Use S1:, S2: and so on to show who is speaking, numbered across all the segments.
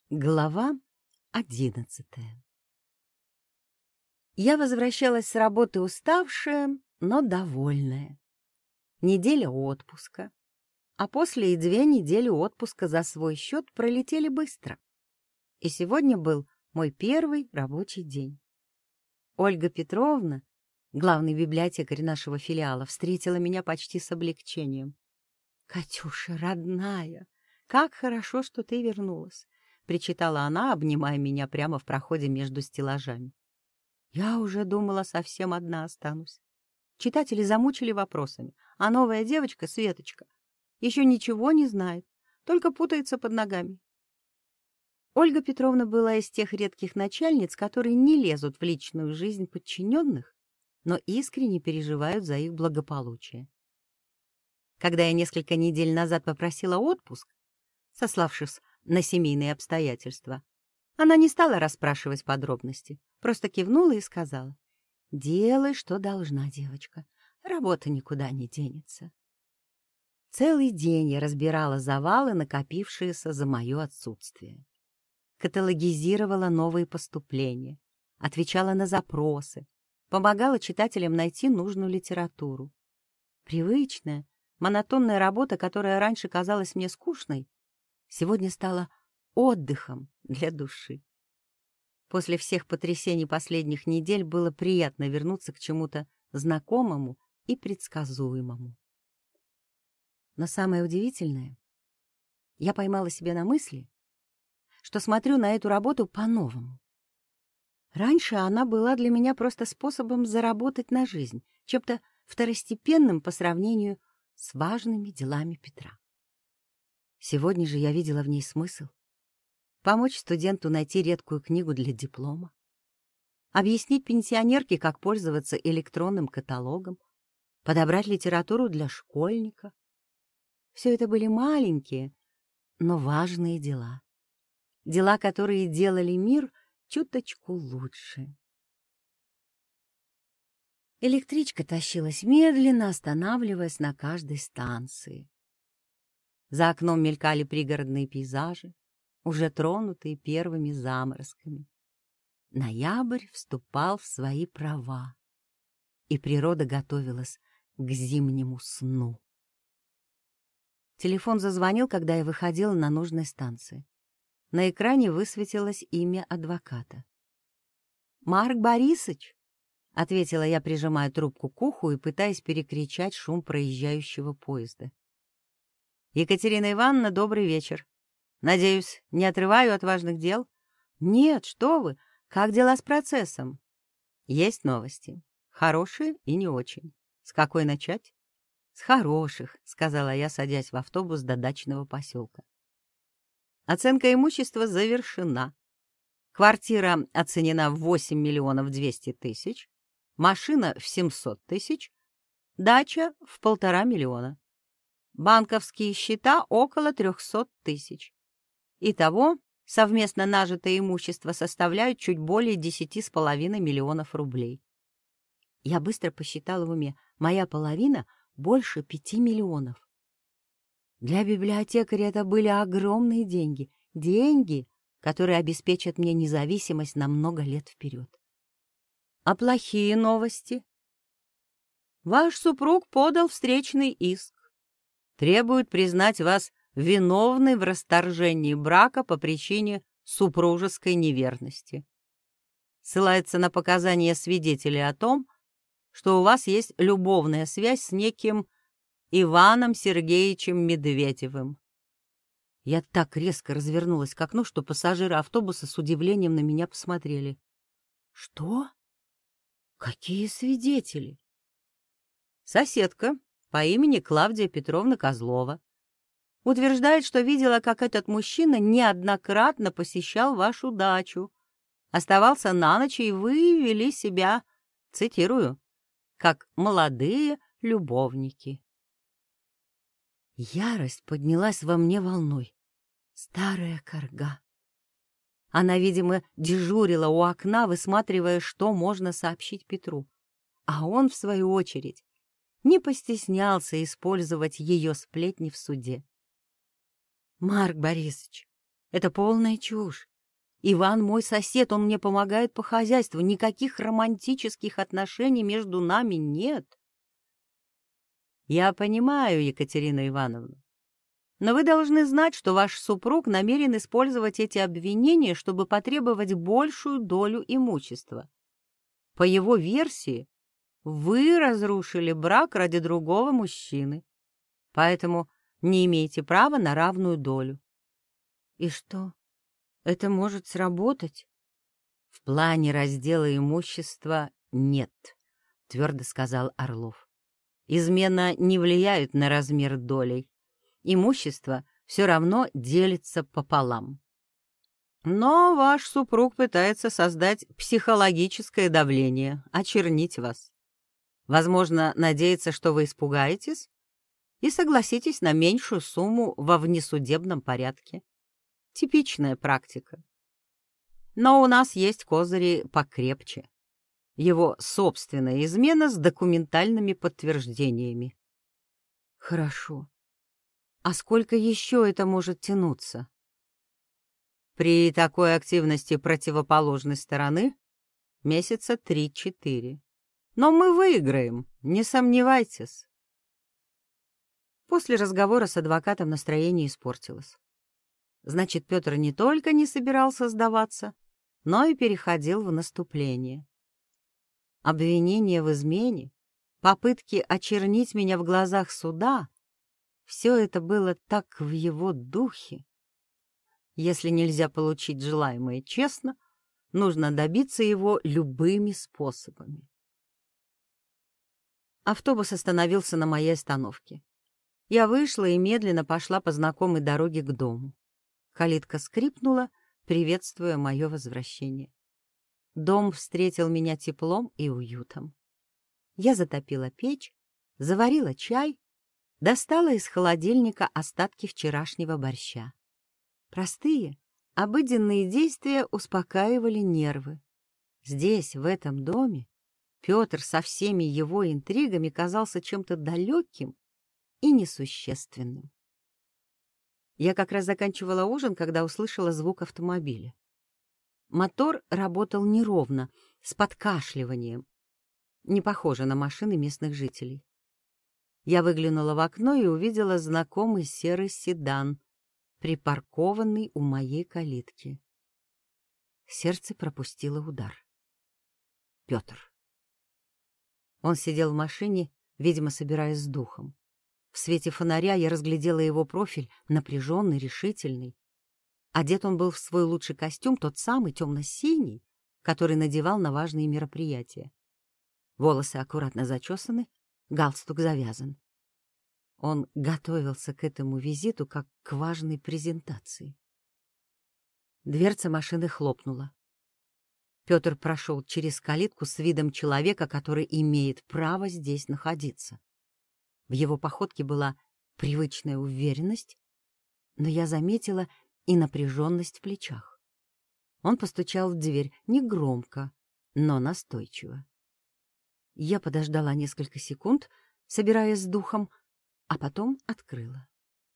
S1: Глава 11. Я возвращалась с работы уставшая, но довольная. Неделя отпуска, а после и 2 недели отпуска за свой счет пролетели быстро. И сегодня был мой первый рабочий день. Ольга Петровна, главный библиотекарь нашего филиала, встретила меня почти с облегчением. «Катюша, родная, как хорошо, что ты вернулась!» — причитала она, обнимая меня прямо в проходе между стеллажами. Я уже думала, совсем одна останусь. Читатели замучили вопросами, а новая девочка, Светочка, еще ничего не знает, только путается под ногами. Ольга Петровна была из тех редких начальниц, которые не лезут в личную жизнь подчиненных, но искренне переживают за их благополучие. Когда я несколько недель назад попросила отпуск, сославшись на семейные обстоятельства, она не стала расспрашивать подробности, просто кивнула и сказала: «Делай, что должна, девочка, работа никуда не денется». Целый день я разбирала завалы, накопившиеся за мое отсутствие. Каталогизировала новые поступления, отвечала на запросы, помогала читателям найти нужную литературу. Привычная, монотонная работа, которая раньше казалась мне скучной, сегодня стала отдыхом для души. После всех потрясений последних недель было приятно вернуться к чему-то знакомому и предсказуемому. Но самое удивительное, я поймала себя на мысли, что смотрю на эту работу по-новому. Раньше она была для меня просто способом заработать на жизнь, чем-то второстепенным по сравнению с важными делами Петра. Сегодня же я видела в ней смысл. Помочь студенту найти редкую книгу для диплома, объяснить пенсионерке, как пользоваться электронным каталогом, подобрать литературу для школьника. Все это были маленькие, но важные дела. Дела, которые делали мир чуточку лучше. Электричка тащилась медленно, останавливаясь на каждой станции. За окном мелькали пригородные пейзажи, уже тронутые первыми заморозками. Ноябрь вступал в свои права, и природа готовилась к зимнему сну. Телефон зазвонил, когда я выходила на нужной станции. На экране высветилось имя адвоката. «Марк Борисович», — ответила я, прижимая трубку к уху и пытаясь перекричать шум проезжающего поезда. «Екатерина Ивановна, добрый вечер. Надеюсь, не отрываю от важных дел?» «Нет, что вы! Как дела с процессом?» «Есть новости. Хорошие и не очень. С какой начать?» «С хороших», — сказала я, садясь в автобус до дачного поселка. Оценка имущества завершена. Квартира оценена в 8 миллионов 200 тысяч, машина в 700 тысяч, дача в 1,5 миллиона. Банковские счета около 300 тысяч. Итого совместно нажитое имущество составляет чуть более 10,5 миллионов рублей. Я быстро посчитала в уме. Моя половина больше 5 миллионов. Для библиотекаря это были огромные деньги. Деньги, которые обеспечат мне независимость на много лет вперед. А плохие новости? Ваш супруг подал встречный иск. Требует признать вас виновной в расторжении брака по причине супружеской неверности. Ссылается на показания свидетелей о том, что у вас есть любовная связь с неким Иваном Сергеевичем Медведевым. Я так резко развернулась к окну, что пассажиры автобуса с удивлением на меня посмотрели. Что? Какие свидетели? Соседка по имени Клавдия Петровна Козлова утверждает, что видела, как этот мужчина неоднократно посещал вашу дачу, оставался на ночь, и вы вели себя, цитирую, как молодые любовники. Ярость поднялась во мне волной. Старая карга. Она, видимо, дежурила у окна, высматривая, что можно сообщить Петру. А он, в свою очередь, не постеснялся использовать ее сплетни в суде. «Марк Борисович, Это полная чушь. Иван мой сосед, он мне помогает по хозяйству. Никаких романтических отношений между нами нет. Я понимаю, Екатерина Ивановна. Но вы должны знать, что ваш супруг намерен использовать эти обвинения, чтобы потребовать большую долю имущества. По его версии, вы разрушили брак ради другого мужчины, поэтому не имеете права на равную долю. И что, это может сработать? В плане раздела имущества нет, твердо сказал Орлов. Измена не влияет на размер долей. Имущество все равно делится пополам. Но ваш супруг пытается создать психологическое давление, очернить вас. Возможно, надеется, что вы испугаетесь и согласитесь на меньшую сумму во внесудебном порядке. Типичная практика. Но у нас есть козыри покрепче. Его собственная измена с документальными подтверждениями. Хорошо. А сколько еще это может тянуться? При такой активности противоположной стороны месяца 3-4. Но мы выиграем, не сомневайтесь. После разговора с адвокатом настроение испортилось. Значит, Петр не только не собирался сдаваться, но и переходил в наступление. Обвинения в измене, попытки очернить меня в глазах суда — все это было так в его духе. Если нельзя получить желаемое честно, нужно добиться его любыми способами. Автобус остановился на моей остановке. Я вышла и медленно пошла по знакомой дороге к дому. Калитка скрипнула, приветствуя мое возвращение. Дом встретил меня теплом и уютом. Я затопила печь, заварила чай, достала из холодильника остатки вчерашнего борща. Простые, обыденные действия успокаивали нервы. Здесь, в этом доме, Петр со всеми его интригами казался чем-то далеким и несущественным. Я как раз заканчивала ужин, когда услышала звук автомобиля. Мотор работал неровно, с подкашливанием. Не похоже на машины местных жителей. Я выглянула в окно и увидела знакомый серый седан, припаркованный у моей калитки. Сердце пропустило удар. Петр. Он сидел в машине, видимо, собираясь с духом. В свете фонаря я разглядела его профиль, напряженный, решительный. Одет он был в свой лучший костюм, тот самый темно-синий, который надевал на важные мероприятия. Волосы аккуратно зачесаны, галстук завязан. Он готовился к этому визиту как к важной презентации. Дверца машины хлопнула. Петр прошел через калитку с видом человека, который имеет право здесь находиться. В его походке была привычная уверенность, но я заметила и напряженность в плечах. Он постучал в дверь негромко, но настойчиво. Я подождала несколько секунд, собираясь с духом, а потом открыла.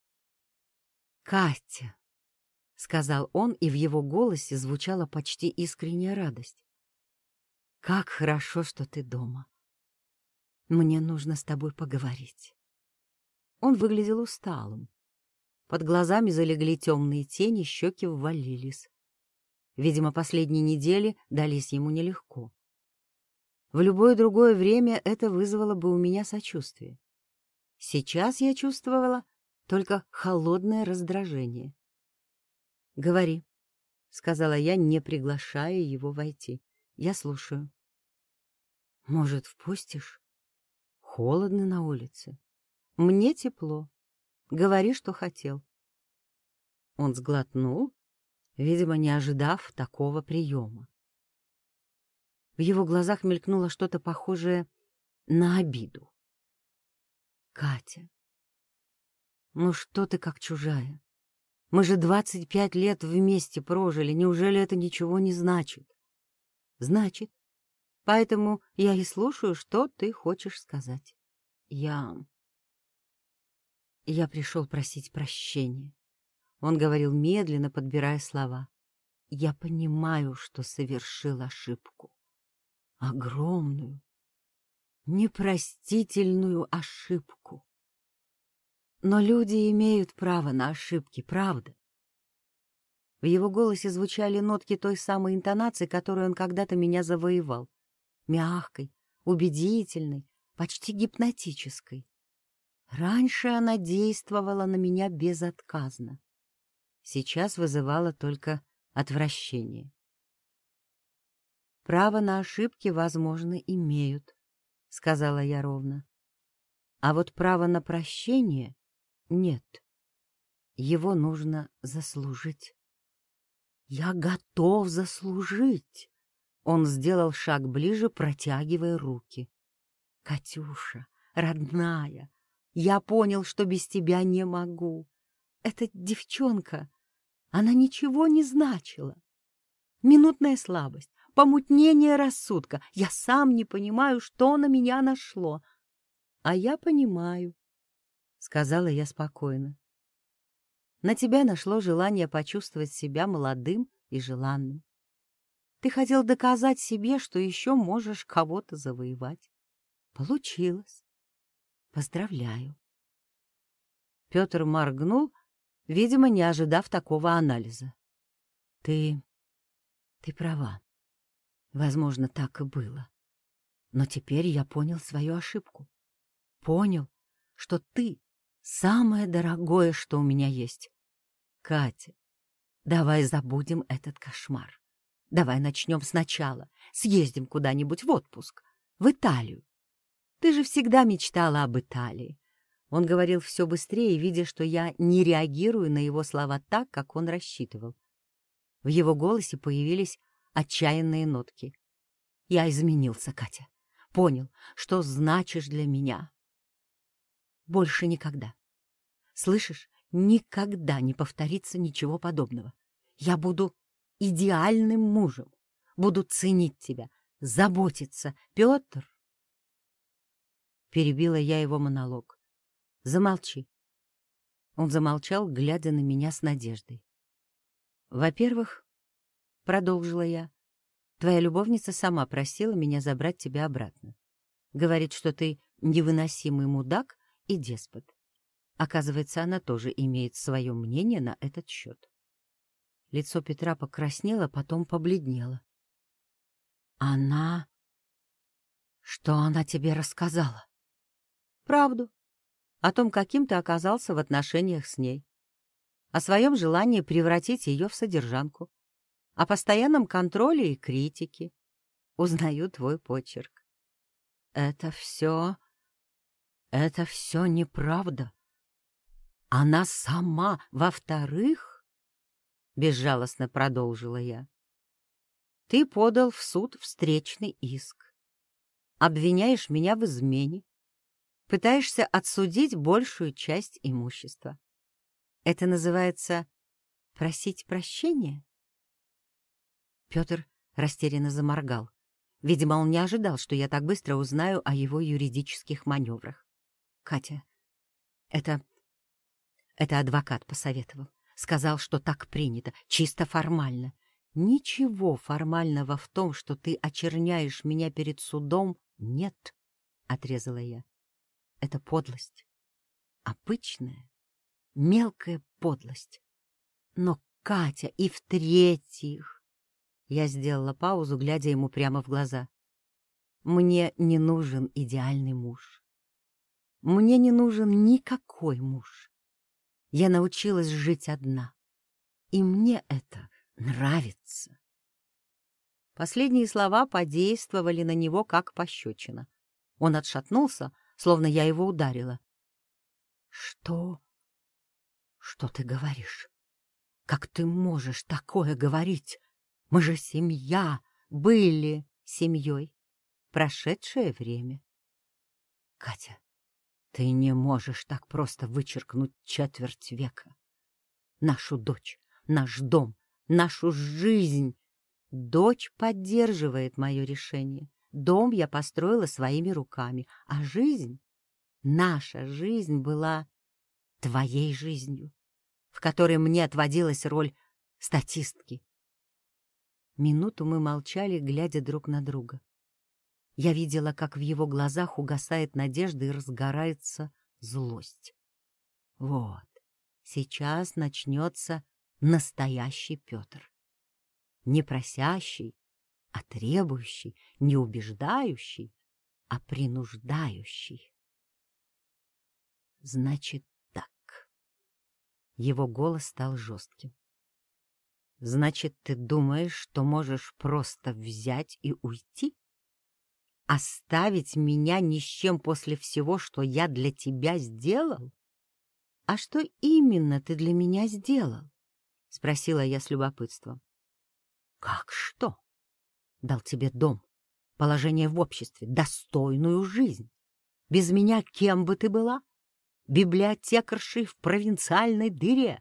S1: «Катя!» — сказал он, и в его голосе звучала почти искренняя радость. «Как хорошо, что ты дома. Мне нужно с тобой поговорить». Он выглядел усталым. Под глазами залегли темные тени, щеки ввалились. Видимо, последние недели дались ему нелегко. В любое другое время это вызвало бы у меня сочувствие. Сейчас я чувствовала только холодное раздражение. «Говори», — сказала я, не приглашая его войти. «Я слушаю». «Может, впустишь? Холодно на улице. Мне тепло. Говори, что хотел». Он сглотнул, видимо, не ожидав такого приема. В его глазах мелькнуло что-то похожее на обиду. «Катя, ну что ты как чужая? Мы же 25 лет вместе прожили, неужели это ничего не значит?» «Значит. Поэтому я и слушаю, что ты хочешь сказать. Я пришел просить прощения. Он говорил медленно, подбирая слова. Я понимаю, что совершил ошибку. Огромную, непростительную ошибку. Но люди имеют право на ошибки, правда? В его голосе звучали нотки той самой интонации, которой он когда-то меня завоевал. Мягкой, убедительной, почти гипнотической. Раньше она действовала на меня безотказно. Сейчас вызывала только отвращение. «Право на ошибки, возможно, имеют», — сказала я ровно. «А вот право на прощение нет. Его нужно заслужить». «Я готов заслужить!» Он сделал шаг ближе, протягивая руки. «Катюша, родная, я понял, что без тебя не могу. Эта девчонка, она ничего не значила. Минутная слабость, помутнение рассудка. Я сам не понимаю, что на меня нашло. А я понимаю», — сказала я спокойно. «На тебя нашло желание почувствовать себя молодым и желанным. Ты хотел доказать себе, что еще можешь кого-то завоевать. Получилось. Поздравляю». Петр моргнул, видимо, не ожидав такого анализа. Ты права. Возможно, так и было. Но теперь я понял свою ошибку. Понял, что ты — самое дорогое, что у меня есть. Катя, давай забудем этот кошмар. Давай начнем сначала. Съездим куда-нибудь в отпуск. В Италию. Ты же всегда мечтала об Италии. Он говорил все быстрее, видя, что я не реагирую на его слова так, как он рассчитывал. В его голосе появились отчаянные нотки. Я изменился, Катя. Понял, что значишь для меня. Больше никогда. Слышишь, никогда не повторится ничего подобного. Я буду идеальным мужем. Буду ценить тебя, заботиться. Петр. Перебила я его монолог. Замолчи. Он замолчал, глядя на меня с надеждой. Во-первых, продолжила я, твоя любовница сама просила меня забрать тебя обратно. Говорит, что ты невыносимый мудак и деспот. Оказывается, она тоже имеет свое мнение на этот счет. Лицо Петра покраснело, потом побледнело. Она... Что она тебе рассказала? Правду. О том, каким ты оказался в отношениях с ней. О своем желании превратить ее в содержанку. О постоянном контроле и критике. Узнаю твой почерк. Это все неправда. Она сама, во-вторых, безжалостно продолжила я, ты подал в суд встречный иск. Обвиняешь меня в измене. Пытаешься отсудить большую часть имущества. Это называется просить прощения? Петр растерянно заморгал. Видимо, он не ожидал, что я так быстро узнаю о его юридических маневрах. Катя, это адвокат посоветовал. Сказал, что так принято, чисто формально. Ничего формального в том, что ты очерняешь меня перед судом, нет, — отрезала я. Это подлость. Обычная, мелкая подлость. Но, Катя, и в-третьих... Я сделала паузу, глядя ему прямо в глаза. Мне не нужен идеальный муж. Мне не нужен никакой муж. Я научилась жить одна. И мне это нравится. Последние слова подействовали на него как пощечина. Он отшатнулся, словно я его ударила. Что ты говоришь? Как ты можешь такое говорить? Мы же семья, были семьей. Прошедшее время. Катя, ты не можешь так просто вычеркнуть четверть века. Нашу дочь, наш дом, нашу жизнь. Дочь поддерживает мое решение. Дом я построила своими руками, а жизнь, наша жизнь была твоей жизнью. в которой мне отводилась роль статистки. Минуту мы молчали, глядя друг на друга. Я видела, как в его глазах угасает надежда и разгорается злость. Вот, сейчас начнется настоящий Петр. Не просящий, а требующий, не убеждающий, а принуждающий. Значит так. Его голос стал жестким. Значит, ты думаешь, что можешь просто взять и уйти? Оставить меня ни с чем после всего, что я для тебя сделал? А что именно ты для меня сделал? Спросила я с любопытством. Как что? Дал тебе дом, положение в обществе, достойную жизнь. Без меня кем бы ты была? Библиотекаршей в провинциальной дыре.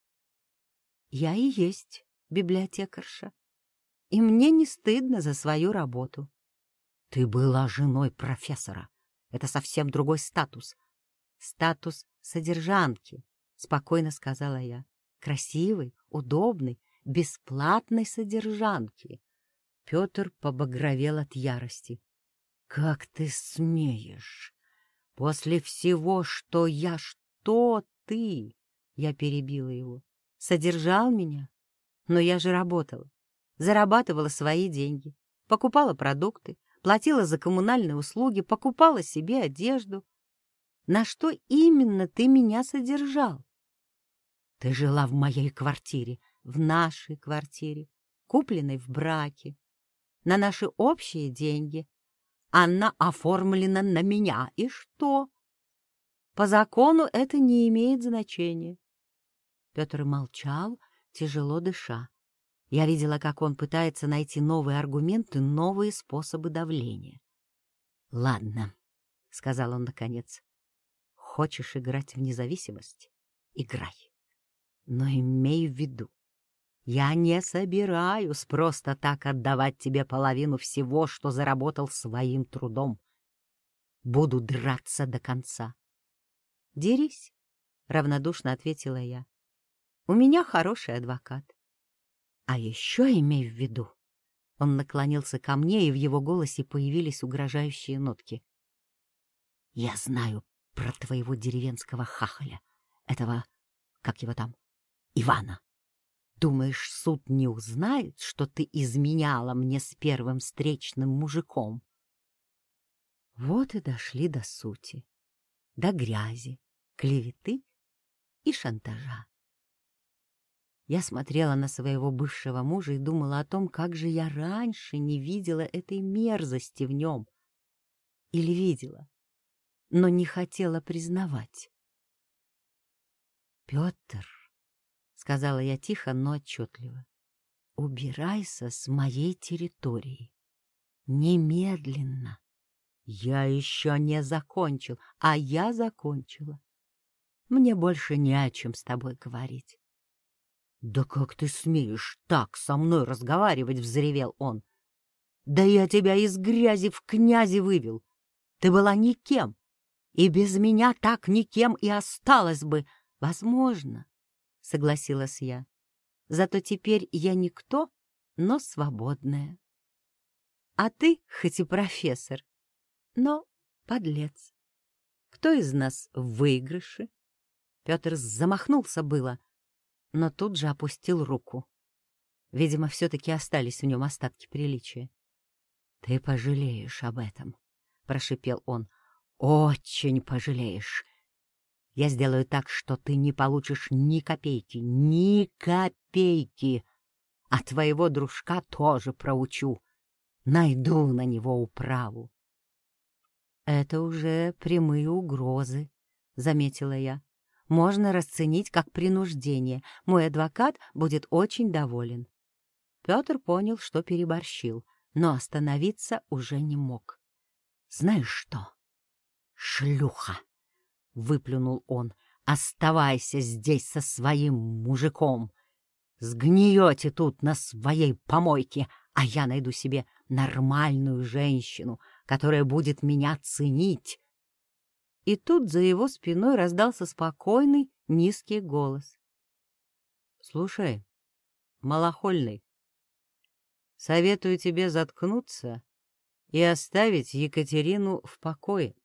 S1: Я и есть библиотекарша, и мне не стыдно за свою работу. Ты была женой профессора. Это совсем другой статус. Статус содержанки, спокойно сказала я. Красивой, удобной, бесплатной содержанки. Петр побагровел от ярости. Как ты смеешь? После всего, что я... Что ты? Я перебила его. Содержал меня? Но я же работала. Зарабатывала свои деньги. Покупала продукты, платила за коммунальные услуги, покупала себе одежду. На что именно ты меня содержал? Ты жила в моей квартире, в нашей квартире, купленной в браке, на наши общие деньги. Она оформлена на меня. И что? По закону это не имеет значения. Петр молчал, тяжело дыша. Я видела, как он пытается найти новые аргументы, новые способы давления. — Ладно, — сказал он наконец. — Хочешь играть в независимость? Играй. Но имей в виду, я не собираюсь просто так отдавать тебе половину всего, что заработал своим трудом. Буду драться до конца. — Дерись, — равнодушно ответила я. — У меня хороший адвокат. А еще имей в виду. Он наклонился ко мне, и в его голосе появились угрожающие нотки. Я знаю про твоего деревенского хахаля, этого, как его там, Ивана. Думаешь, суд не узнает, что ты изменяла мне с первым встречным мужиком? Вот и дошли до сути, до грязи, клеветы и шантажа. Я смотрела на своего бывшего мужа и думала о том, как же я раньше не видела этой мерзости в нем. Или видела, но не хотела признавать. «Петр», — сказала я тихо, но отчетливо, — «убирайся с моей территории. Немедленно. Я еще не закончил, а я закончила. Мне больше не о чем с тобой говорить». «Да как ты смеешь так со мной разговаривать?» — взревел он. «Да я тебя из грязи в князи вывел. Ты была никем, и без меня так никем и осталась бы. Возможно, — согласилась я. Зато теперь я никто, но свободная. А ты, хоть и профессор, но подлец. Кто из нас в выигрыше?» Петр замахнулся было, но тут же опустил руку. Видимо, все-таки остались в нем остатки приличия. — Ты пожалеешь об этом, — прошипел он. — Очень пожалеешь. Я сделаю так, что ты не получишь ни копейки, ни копейки. А твоего дружка тоже проучу. Найду на него управу. — Это уже прямые угрозы, — заметила я. Можно расценить как принуждение. Мой адвокат будет очень доволен. Петр понял, что переборщил, но остановиться уже не мог. — Знаешь что, шлюха! — выплюнул он. — Оставайся здесь со своим мужиком. Сгниете тут на своей помойке, а я найду себе нормальную женщину, которая будет меня ценить. И тут за его спиной раздался спокойный, низкий голос. Слушай, малохольный, советую тебе заткнуться и оставить Екатерину в покое.